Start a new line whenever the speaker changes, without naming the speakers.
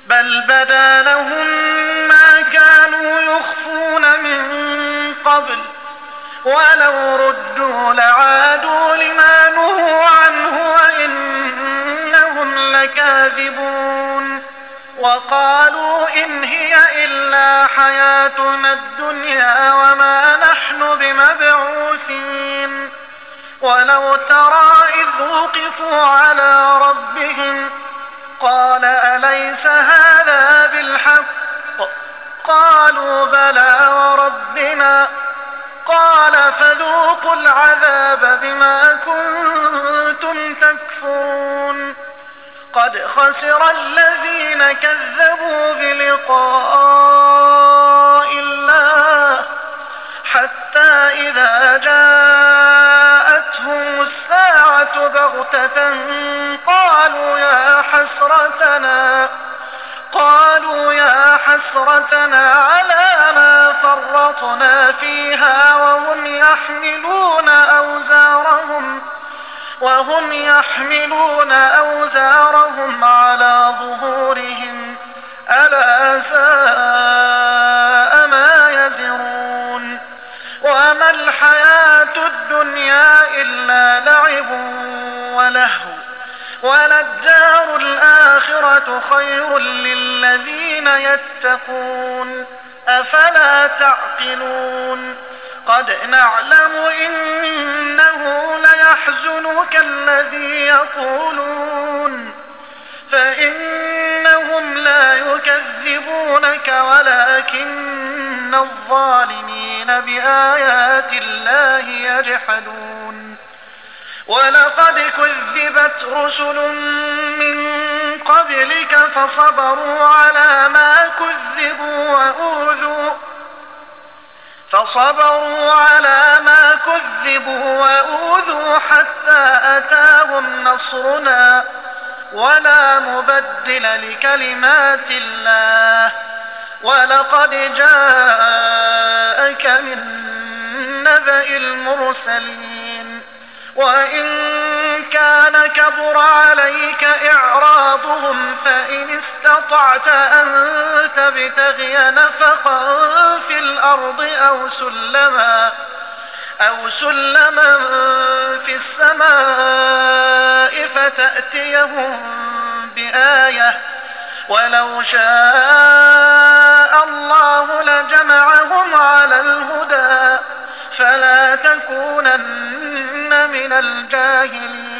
بل بدا لهم ما كانوا يخفون من قبل ولو ردوا لعادوا لما نهوا عنه وإنهم لكاذبون وقالوا إن هي إلا حياتنا الدنيا وما نحن بمبعوثين ولو ترى إذ وقفوا على ربهم قال أليس هذا بالحق قالوا بلى وربنا قال فذوقوا العذاب بما كنتم تكفرون قد خسر الذين كذبوا بلقاء الله حتى إذا جاءتهم الساعة بغتة قالوا يا حسرتنا على ما فرطنا فيها وهم يحملون أوزارهم على ظهورهم ألا ساء ما يزرون وما الحياة الدنيا إلا لعب ولهو وللدار الآخرة خير للذين يتقون أفلا تعقلون قد نعلم إنه ليحزنك الذي يقولون فإنهم لا يكذبونك ولكن الظالمين بآيات الله يجحدون ولقد كذبت رسل من قبلك فصبروا على ما كذبوا وأوذوا حتى أتاهم نصرنا ولا مبدل لكلمات الله ولقد جاءك من نبأ المرسلين وإن كان كبر عليك إعراضهم فإن استطعت أن تبتغي نفقا في الأرض أو سلما في السماء فتأتيهم بآية ولو شاء الله لجمعهم على الهدى فلا تكونن من الجاهلين